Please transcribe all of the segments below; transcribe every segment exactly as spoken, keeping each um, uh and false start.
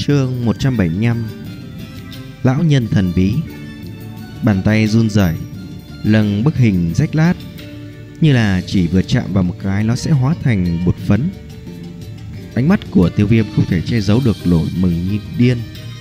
Chương một trăm bảy mươi lăm. Lão nhân thần bí. Bàn tay run rẩy lâng bức hình rách lát, như là chỉ vừa chạm vào một cái nó sẽ hóa thành bột phấn. Ánh mắt của Tiêu Viêm không thể che giấu được nỗi mừng như điên.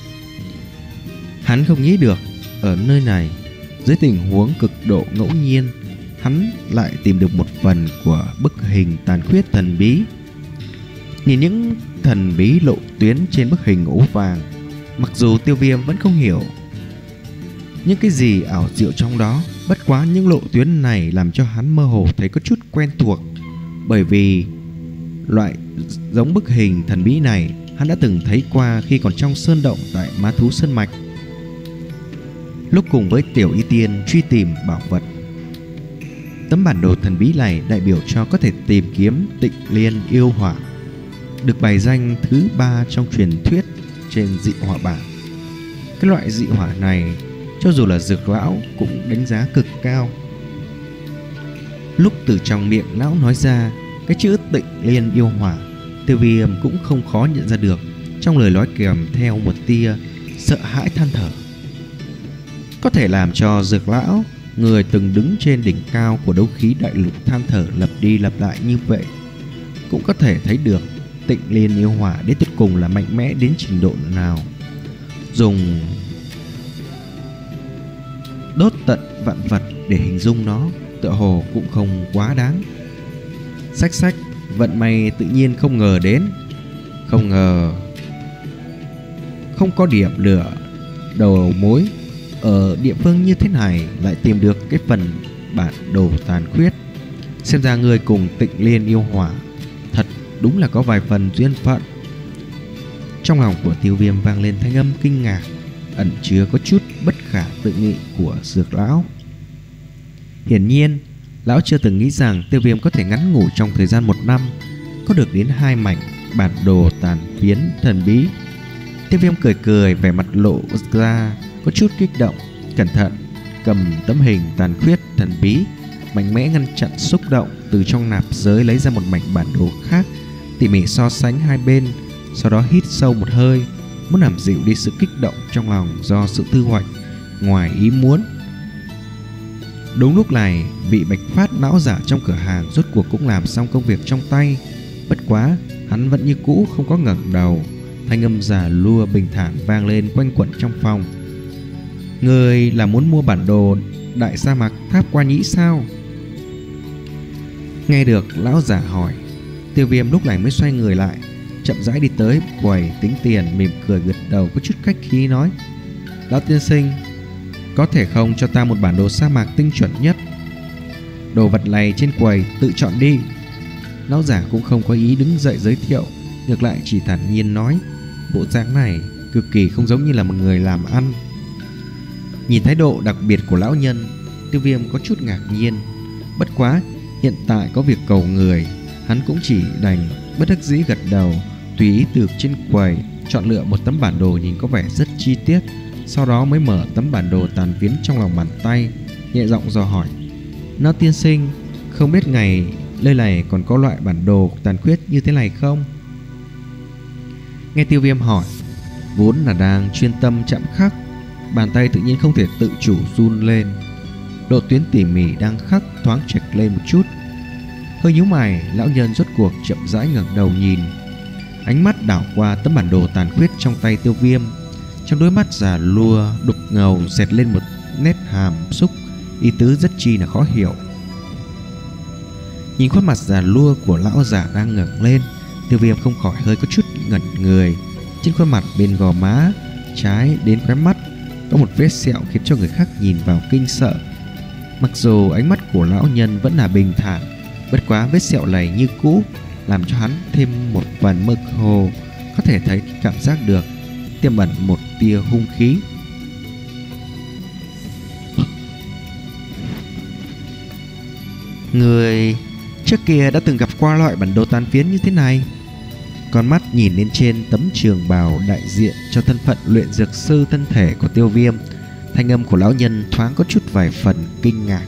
Hắn không nghĩ được ở nơi này, dưới tình huống cực độ ngẫu nhiên, hắn lại tìm được một phần của bức hình tàn khuyết thần bí. Nhìn những thần bí lộ tuyến trên bức hình ố vàng, mặc dù Tiêu Viêm vẫn không hiểu những cái gì ảo diệu trong đó, bất quá những lộ tuyến này làm cho hắn mơ hồ thấy có chút quen thuộc, bởi vì loại giống bức hình thần bí này hắn đã từng thấy qua khi còn trong sơn động tại Ma Thú Sơn Mạch, lúc cùng với Tiểu Y Tiên truy tìm bảo vật. Tấm bản đồ thần bí này đại biểu cho có thể tìm kiếm Tịnh Liên yêu hỏa, được bày danh thứ ba trong truyền thuyết trên dị hỏa bảng. Cái loại dị hỏa này cho dù là Dược lão cũng đánh giá cực cao. Lúc từ trong miệng lão nói ra cái chữ Tịnh Liên yêu hỏa, Tiêu Viêm cũng không khó nhận ra được trong lời nói kèm theo một tia sợ hãi than thở. Có thể làm cho Dược lão, người từng đứng trên đỉnh cao của đấu khí đại lục, than thở lặp đi lặp lại như vậy, cũng có thể thấy được Tịnh Liên yêu hỏa đến cuối cùng là mạnh mẽ đến trình độ nào. Dùng đốt tận vạn vật để hình dung nó tựa hồ cũng không quá đáng. Xách xách, vận may tự nhiên không ngờ đến. Không ngờ không có điểm lửa đầu mối ở địa phương như thế này lại tìm được cái phần bản đồ tàn khuyết. Xem ra người cùng Tịnh Liên yêu hỏa thật đúng là có vài phần duyên phận. Trong lòng của Tiêu Viêm vang lên thanh âm kinh ngạc, ẩn chứa có chút bất khả tự nghị của Dược lão. Hiển nhiên lão chưa từng nghĩ rằng Tiêu Viêm có thể ngắn ngủi trong thời gian một năm có được đến hai mảnh bản đồ tàn phiến thần bí. Tiêu Viêm cười cười, vẻ mặt lộ ra có chút kích động, cẩn thận cầm tấm hình tàn khuyết thần bí, mạnh mẽ ngăn chặn xúc động, từ trong nạp giới lấy ra một mảnh bản đồ khác, tỉ mỉ so sánh hai bên, sau đó hít sâu một hơi, muốn làm dịu đi sự kích động trong lòng do sự thu hoạch ngoài ý muốn. Đúng lúc này, vị Bạch Phát não giả trong cửa hàng rốt cuộc cũng làm xong công việc trong tay. Bất quá hắn vẫn như cũ không có ngẩng đầu. Thanh âm già lua bình thản vang lên quanh quẩn trong phòng. Người là muốn mua bản đồ đại sa mạc tháp qua nhĩ sao? Nghe được lão giả hỏi, Tiêu Viêm lúc này mới xoay người lại, chậm rãi đi tới quầy tính tiền, mỉm cười gật đầu có chút khách khí nói: Lão tiên sinh, có thể không cho ta một bản đồ sa mạc tinh chuẩn nhất? Đồ vật này trên quầy tự chọn đi. Lão giả cũng không có ý đứng dậy giới thiệu, ngược lại chỉ thản nhiên nói, bộ dáng này cực kỳ không giống như là một người làm ăn. Nhìn thái độ đặc biệt của lão nhân, Tiêu Viêm có chút ngạc nhiên. Bất quá hiện tại có việc cầu người, hắn cũng chỉ đành bất đắc dĩ gật đầu, tùy ý từ trên quầy chọn lựa một tấm bản đồ nhìn có vẻ rất chi tiết, sau đó mới mở tấm bản đồ tàn phiến trong lòng bàn tay, nhẹ giọng dò hỏi: Lão tiên sinh, không biết ngày nơi này còn có loại bản đồ tàn khuyết như thế này không? Nghe Tiêu Viêm hỏi, vốn là đang chuyên tâm chạm khắc, bàn tay tự nhiên không thể tự chủ run lên. Độ tuyến tỉ mỉ đang khắc thoáng chệch lên một chút. Hơi nhíu mày, lão nhân rốt cuộc chậm rãi ngẩng đầu nhìn, ánh mắt đảo qua tấm bản đồ tàn khuyết trong tay Tiêu Viêm. Trong đôi mắt già lua đục ngầu dẹt lên một nét hàm xúc, ý tứ rất chi là khó hiểu. Nhìn khuôn mặt già lua của lão giả đang ngẩng lên, Tiêu Viêm không khỏi hơi có chút ngẩn người. Trên khuôn mặt bên gò má trái đến khóe mắt có một vết sẹo khiến cho người khác nhìn vào kinh sợ. Mặc dù ánh mắt của lão nhân vẫn là bình thản, bất quá vết sẹo này như cũ làm cho hắn thêm một phần mơ hồ, có thể thấy cảm giác được tiềm ẩn một tia hung khí. Người trước kia đã từng gặp qua loại bản đồ tàn phiến như thế này? Con mắt nhìn lên trên tấm trường bào đại diện cho thân phận luyện dược sư thân thể của Tiêu Viêm, thanh âm của lão nhân thoáng có chút vài phần kinh ngạc.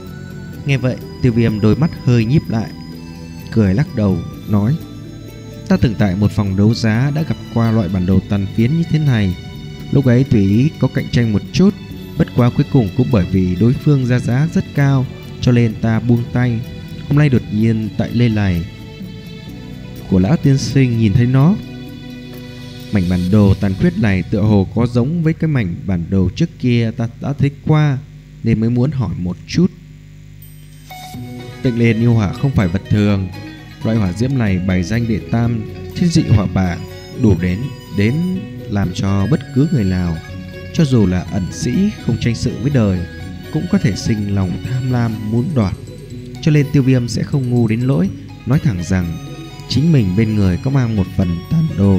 Nghe vậy, Tiêu Viêm đôi mắt hơi nhíp lại, cười lắc đầu nói: Ta từng tại một phòng đấu giá đã gặp qua loại bản đồ tàn phiến như thế này. Lúc ấy tùy ý có cạnh tranh một chút, bất quá cuối cùng cũng bởi vì đối phương ra giá rất cao cho nên ta buông tay. Hôm nay đột nhiên tại lê này của lão tiên sinh nhìn thấy nó. Mảnh bản đồ tàn khuyết này tựa hồ có giống với cái mảnh bản đồ trước kia ta đã thấy qua, nên mới muốn hỏi một chút. Tịnh Liên yêu hỏa không phải vật thường. Loại hỏa diễm này bày danh đệ tam thiên dị hỏa bảng, đủ đến đến làm cho bất cứ người nào, cho dù là ẩn sĩ không tranh sự với đời, cũng có thể sinh lòng tham lam muốn đoạt. Cho nên Tiêu Viêm sẽ không ngu đến lỗi nói thẳng rằng chính mình bên người có mang một phần tàn đồ.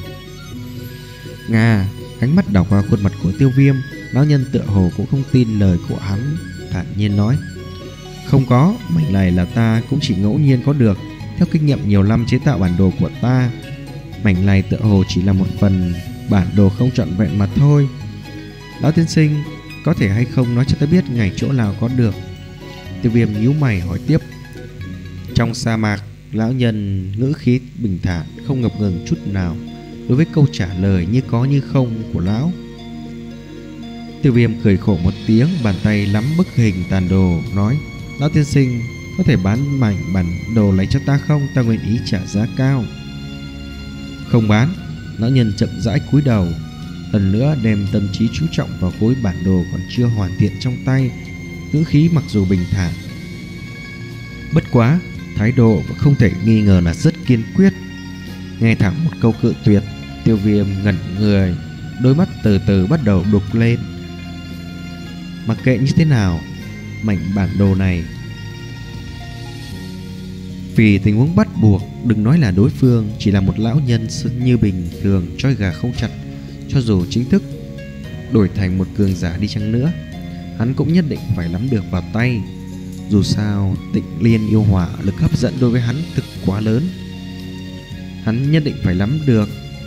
Nga, ánh mắt đảo qua khuôn mặt của Tiêu Viêm, lão nhân tựa hồ cũng không tin lời của hắn, thản nhiên nói: không có, mảnh này là ta cũng chỉ ngẫu nhiên có được. Theo kinh nghiệm nhiều năm chế tạo bản đồ của ta, mảnh này tựa hồ chỉ là một phần bản đồ không trọn vẹn mà thôi. Lão tiên sinh, có thể hay không nói cho ta biết ngày chỗ nào có được? Tiêu Viêm nhíu mày hỏi tiếp. Trong sa mạc, lão nhân ngữ khí bình thản, không ngập ngừng chút nào đối với câu trả lời như có như không của lão. Tiêu Viêm cười khổ một tiếng, bàn tay nắm bức hình tàn đồ, nói: lão tiên sinh, có thể bán mảnh bản đồ lấy cho ta không? Ta nguyện ý trả giá cao. Không bán. Lão nhân chậm rãi cúi đầu, lần nữa đem tâm trí chú trọng vào khối bản đồ còn chưa hoàn thiện trong tay, ngữ khí mặc dù bình thản, bất quá thái độ không thể nghi ngờ là rất kiên quyết. Nghe thẳng một câu cự tuyệt, Tiêu Viêm ngẩn người, đôi mắt từ từ bắt đầu đục lên. Mặc kệ như thế nào, mảnh bản đồ này vì tình huống bắt buộc, đừng nói là đối phương chỉ là một lão nhân như bình thường trói gà không chặt, cho dù chính thức đổi thành một cường giả đi chăng nữa, hắn cũng nhất định phải nắm được vào tay. Dù sao Tịnh Liên yêu hỏa lực hấp dẫn đối với hắn thực quá lớn, hắn nhất định phải nắm được.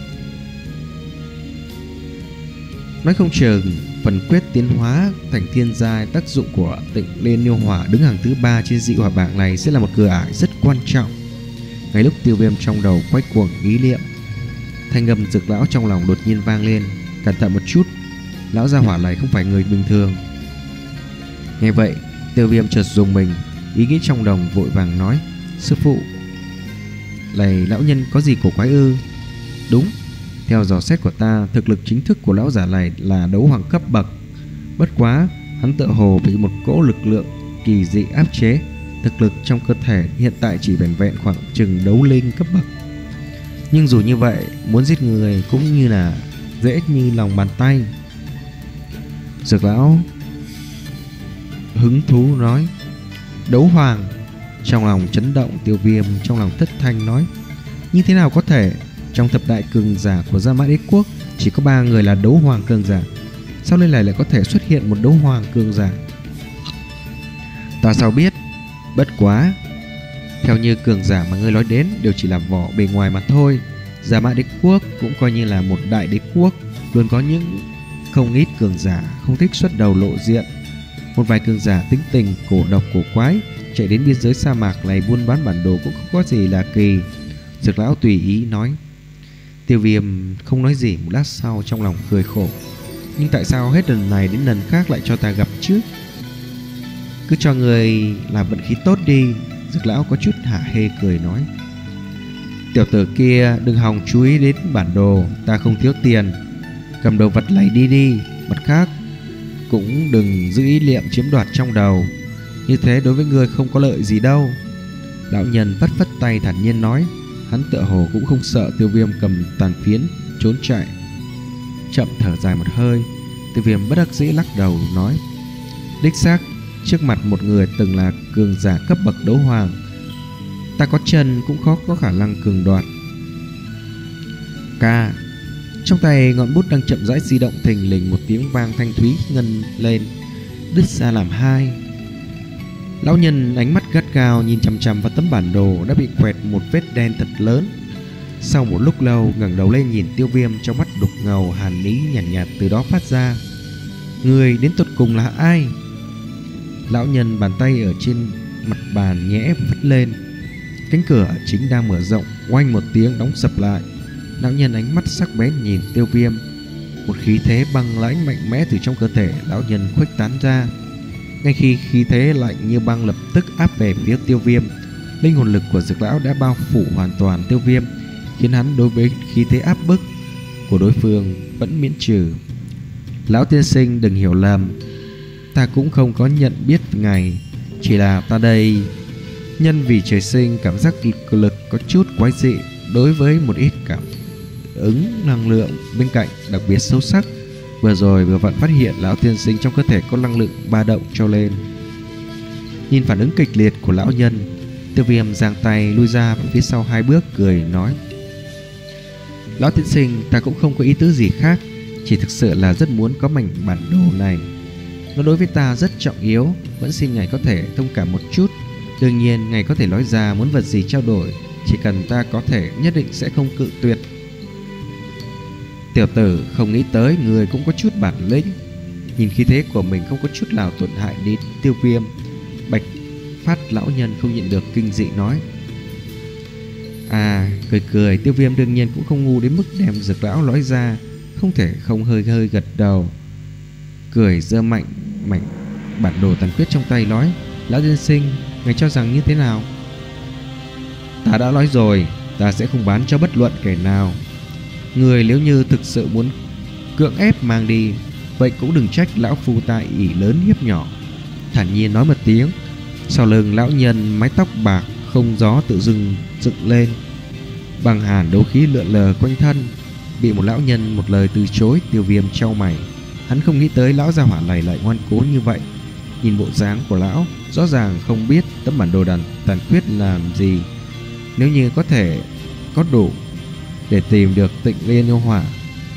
Nói không chừng phần quyết tiến hóa thành thiên giai, tác dụng của Tịnh Liên yêu hỏa đứng hàng thứ ba trên dị hỏa bảng này sẽ là một cửa ải rất quan trọng. Ngay lúc Tiêu Viêm trong đầu quay cuồng ý niệm, thanh âm Dược lão trong lòng đột nhiên vang lên: cẩn thận một chút, lão gia hỏa này không phải người bình thường. Nghe vậy, Tiêu Viêm chợt dùng mình, ý nghĩ trong đồng vội vàng nói: sư phụ, này lão nhân có gì cổ quái ư? Đúng, theo dò xét của ta, thực lực chính thức của lão giả này là đấu hoàng cấp bậc. Bất quá, hắn tựa hồ bị một cỗ lực lượng kỳ dị áp chế, thực lực trong cơ thể hiện tại chỉ vẻn vẹn khoảng chừng đấu linh cấp bậc. Nhưng dù như vậy, muốn giết người cũng như là dễ như lòng bàn tay. Dược lão hứng thú nói: đấu hoàng. Trong lòng chấn động, Tiêu Viêm trong lòng thất thanh nói: như thế nào có thể? Trong thập đại cường giả của Gia Mã Đế Quốc chỉ có ba người là đấu hoàng cường giả, sao lên này lại có thể xuất hiện một đấu hoàng cường giả? Ta sao biết? Bất quá, theo như cường giả mà ngươi nói đến đều chỉ là vỏ bề ngoài mà thôi. Gia Mã Đế Quốc cũng coi như là một đại đế quốc, luôn có những không ít cường giả không thích xuất đầu lộ diện. Một vài cường giả tính tình cổ độc cổ quái chạy đến biên giới sa mạc này buôn bán bản đồ cũng không có gì là kỳ. Dược lão tùy ý nói. Tiêu Viêm không nói gì, một lát sau trong lòng cười khổ: nhưng tại sao hết lần này đến lần khác lại cho ta gặp chứ? Cứ cho người là vận khí tốt đi. Dược lão có chút hả hê cười nói: tiểu tử kia đừng hòng chú ý đến bản đồ, ta không thiếu tiền, cầm đồ vật này đi đi. Mặt khác cũng đừng giữ ý niệm chiếm đoạt trong đầu, như thế đối với người không có lợi gì đâu. Lão nhân vất vất tay thản nhiên nói. Hắn tựa hồ cũng không sợ Tiêu Viêm cầm tàn phiến trốn chạy. Chậm thở dài một hơi, Tiêu Viêm bất đắc dĩ lắc đầu nói: đích xác, trước mặt một người từng là cường giả cấp bậc đấu hoàng, ta có chân cũng khó có khả năng cường đoạt. Ca. Trong tay ngọn bút đang chậm rãi di động, thình lình một tiếng vang thanh thúy ngân lên, đứt ra làm hai. Lão nhân ánh mắt gắt gao nhìn chằm chằm vào tấm bản đồ đã bị quẹt một vết đen thật lớn. Sau một lúc lâu ngẩng đầu lên nhìn Tiêu Viêm, trong mắt đục ngầu hàn ý nhàn nhạt, nhạt từ đó phát ra: người đến tột cùng là ai? Lão nhân bàn tay ở trên mặt bàn nhẽ vứt lên: Cánh cửa chính đang mở rộng, oanh một tiếng đóng sập lại. Lão nhân ánh mắt sắc bén nhìn Tiêu Viêm. Một khí thế băng lãnh mạnh mẽ từ trong cơ thể lão nhân khuếch tán ra. Ngay khi khí thế lạnh như băng lập tức áp về phía Tiêu Viêm, linh hồn lực của Dược lão đã bao phủ hoàn toàn Tiêu Viêm, khiến hắn đối với khí thế áp bức của đối phương vẫn miễn trừ. Lão tiên sinh đừng hiểu lầm, ta cũng không có nhận biết ngài, chỉ là ta đây nhân vì trời sinh cảm giác lực, lực có chút quái dị đối với một ít cảm ứng năng lượng bên cạnh đặc biệt sâu sắc. Vừa rồi vừa vặn phát hiện lão tiên sinh trong cơ thể có năng lượng ba động trao lên. Nhìn phản ứng kịch liệt của lão nhân, Tiêu Viêm giang tay lui ra phía sau hai bước, cười nói: Lão tiên sinh, ta cũng không có ý tứ gì khác, chỉ thực sự là rất muốn có mảnh bản đồ này. Nó đối với ta rất trọng yếu, vẫn xin ngài có thể thông cảm một chút. Đương nhiên ngài có thể nói ra muốn vật gì trao đổi, chỉ cần ta có thể nhất định sẽ không cự tuyệt. Tiểu tử, không nghĩ tới người cũng có chút bản lĩnh. Nhìn khí thế của mình không có chút nào tổn hại đến Tiêu Viêm, Bạch Phát lão nhân không nhịn được kinh dị nói: À, cười cười, Tiêu Viêm đương nhiên cũng không ngu đến mức đem Dược lão nói ra, không thể không hơi hơi gật đầu. Cười giơ mạnh mảnh bản đồ tàn quyết trong tay nói: Lão tiên sinh, ngài cho rằng như thế nào? Ta đã nói rồi, ta sẽ không bán cho bất luận kẻ nào. Người nếu như thực sự muốn cưỡng ép mang đi, vậy cũng đừng trách lão phu ta ỷ lớn hiếp nhỏ. Thản nhiên nói một tiếng, sau lưng lão nhân mái tóc bạc không gió tự dưng dựng lên, băng hàn đấu khí lượn lờ quanh thân. Bị một lão nhân một lời từ chối, Tiêu Viêm chau mày. Hắn không nghĩ tới lão gia hỏa này lại ngoan cố như vậy. Nhìn bộ dáng của lão, rõ ràng không biết tấm bản đồ đàn tàn quyết làm gì. Nếu như có thể có đủ để tìm được Tịnh Liên Yêu Hỏa,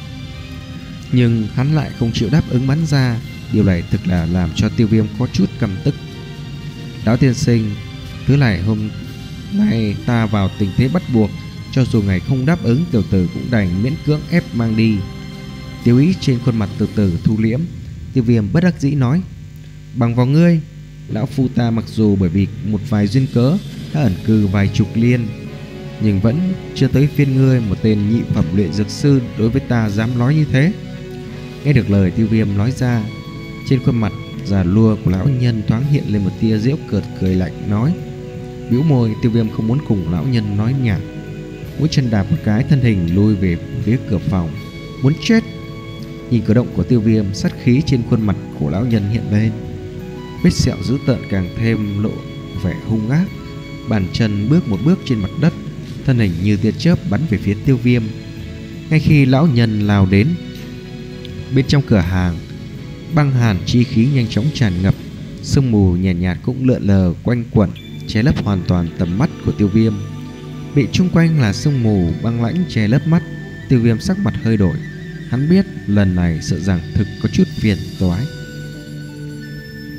nhưng hắn lại không chịu đáp ứng bắn ra. Điều này thực là làm cho Tiêu Viêm có chút căm tức. Lão tiên sinh, thứ này hôm nay ta vào tình thế bắt buộc, cho dù ngài không đáp ứng, tiểu tử cũng đành miễn cưỡng ép mang đi. Tiêu ý trên khuôn mặt từ từ thu liễm. Tiêu Viêm bất đắc dĩ nói: Bằng vào ngươi, lão phu ta mặc dù bởi vì một vài duyên cớ đã ẩn cư vài chục liên, nhưng vẫn chưa tới phiên ngươi, một tên nhị phẩm luyện dược sư, đối với ta dám nói như thế. Nghe được lời Tiêu Viêm nói ra, trên khuôn mặt già lua của lão nhân thoáng hiện lên một tia giễu cợt, cười lạnh nói. Bĩu môi, Tiêu Viêm không muốn cùng lão nhân nói nhảm, mũi chân đạp một cái, thân hình lui về phía cửa phòng. Muốn chết! Nhìn cử động của Tiêu Viêm, sát khí trên khuôn mặt của lão nhân hiện lên, vết sẹo dữ tợn càng thêm lộ vẻ hung ác. Bàn chân bước một bước trên mặt đất, thân hình như tia chớp bắn về phía Tiêu Viêm. Ngay khi lão nhân lao đến, bên trong cửa hàng, băng hàn chi khí nhanh chóng tràn ngập, sương mù nhàn nhạt, nhạt cũng lượn lờ quanh quẩn, che lấp hoàn toàn tầm mắt của Tiêu Viêm. Bị chung quanh là sương mù băng lãnh che lấp mắt, Tiêu Viêm sắc mặt hơi đổi. Hắn biết lần này sợ rằng thực có chút phiền toái.